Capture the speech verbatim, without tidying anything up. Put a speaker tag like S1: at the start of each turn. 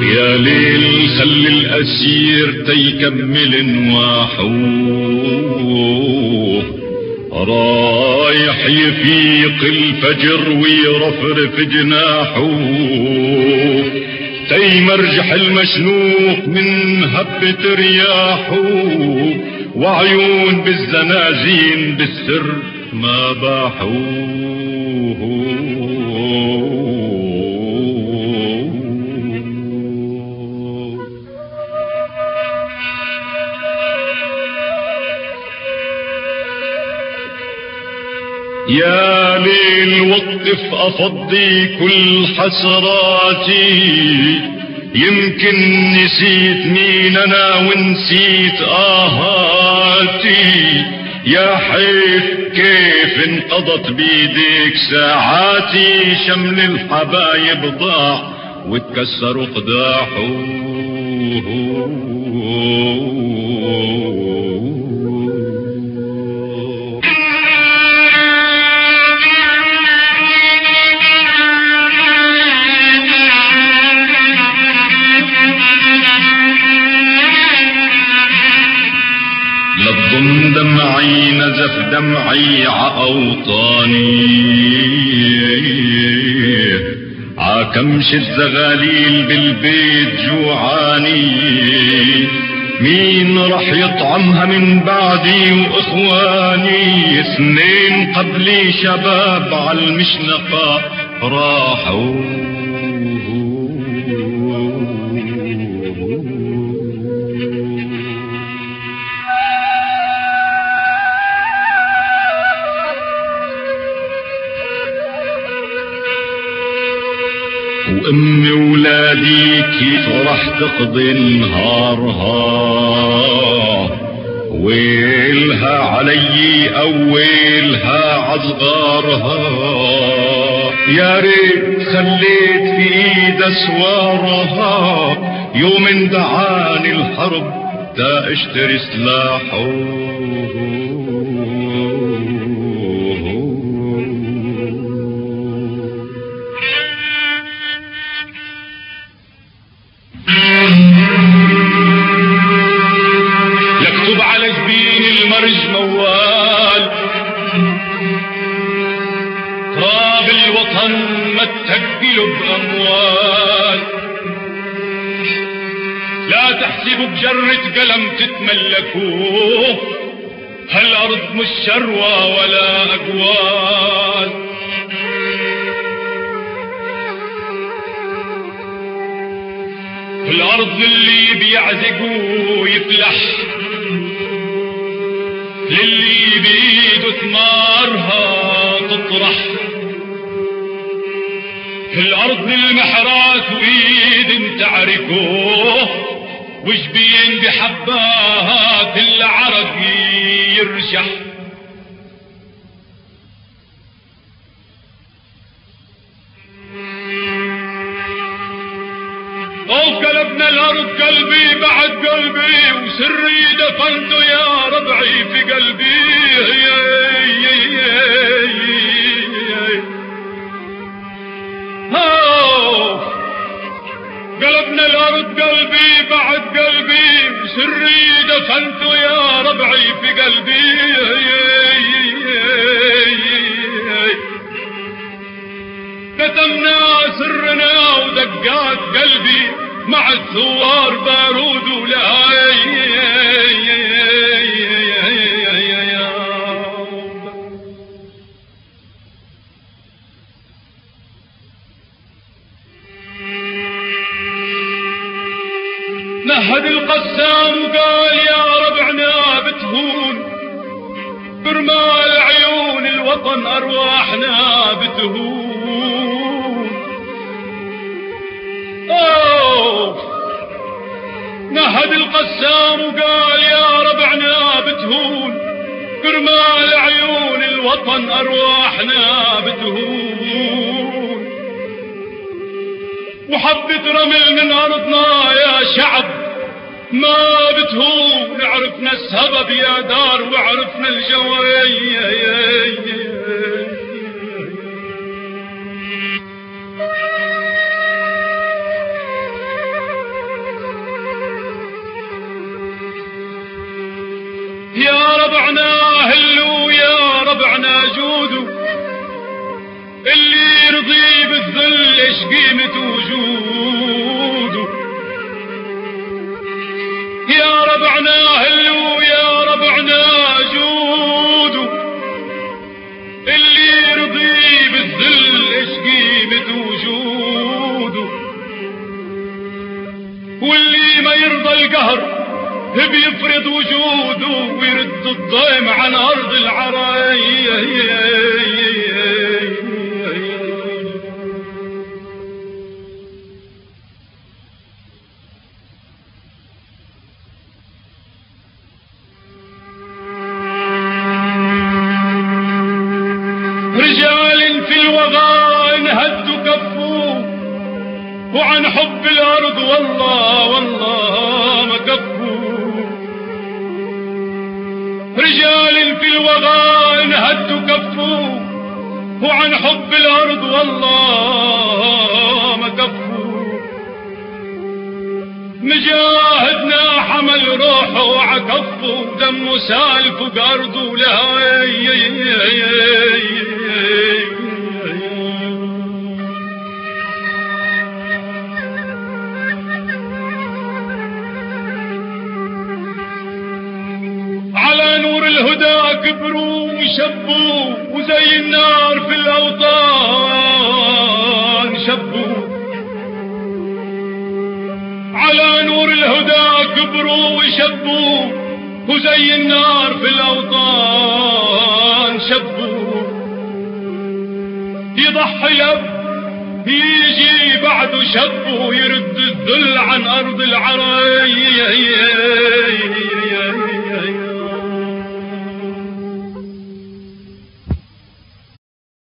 S1: يا ليل خلي الأسير تيكمل نواحوه، رايح يفيق الفجر ويرفرف جناحوه، تيمرجح المشنوق من هبة رياحوه، وعيون بالزنازين بالسر ما باحوه. يا ليل وقف أفضي كل حسراتي، يمكن نسيت مين أنا ونسيت آهاتي، يا حيف كيف انقضت بيديك ساعاتي، شمل الحبايب ضاع واتكسر قداحه. للضم دمعي نزف دمعي عأوطاني، عكمش الزغاليل بالبيت جوعاني، مين رح يطعمها من بعدي واخواني، اثنين قبلي شباب عالمشنقة راحوا. وامي ولادي كيف رح تقضي نهارها، ويلها علي او ويلها عصغارها، يا ريت خليت في ايد اسوارها، يوم دعاني الحرب تا اشتري سلاحه. يكتب على جبين المرج موال، تراب الوطن ما تهجله بأموال، لا تحسبوا بجرة قلم تتملكوه، هالأرض مش شروى ولا أقوال. الأرض للي بيعزق ويفلح، للي بيده ثمارها تطرح، الأرض للمحرات وإيد تعركوه، وجبين بحبات العرق يرشح. وقلبنا الأرض قلبي بعد قلبي، وسري دفنته يا ربعي في قلبي. قلبنا الأرض قلبي بعد قلبي، وسري دفنته يا ربعي في قلبي. كتمنا سرنا ودقات قلبي، مع الثوار بارود ولاي. نهد القسام وقال يا ربعنا بتهون، برمال عيون الوطن أرواحنا بتهون. أوه نهد القسام وقال يا ربعنا بتهون، برمال عيون الوطن أرواحنا بتهون. وحبة رمل من أرضنا يا شعب ما بتهون، عرفنا السبب يا دار وعرفنا الجوي. جوده، اللي يرضي بالذل ايش قيمة وجوده. يا ربعنا هلو يا ربعنا جوده، اللي يرضي بالذل ايش قيمة وجوده. واللي ما يرضى القهر بيفرض وجوده ويرد الضيم عن أرض العرايا. رجال في الوغى انهدوا كفوا وعن حب الأرض والله والله ما كفوا. رجال في الوغى انهدوا كفوا وعن حب الأرض والله ما كفوا. مجاهدنا حمل روحه وعكفه دمه سال فوق أرضه لها. الهدى كبروا وشبوا وزي النار في الأوطان شبوا. على نور الهدى كبروا وشبوا وزي النار في الأوطان شبوا. يضحي أب يجي بعده شبه يرد الذل عن أرض العرايا.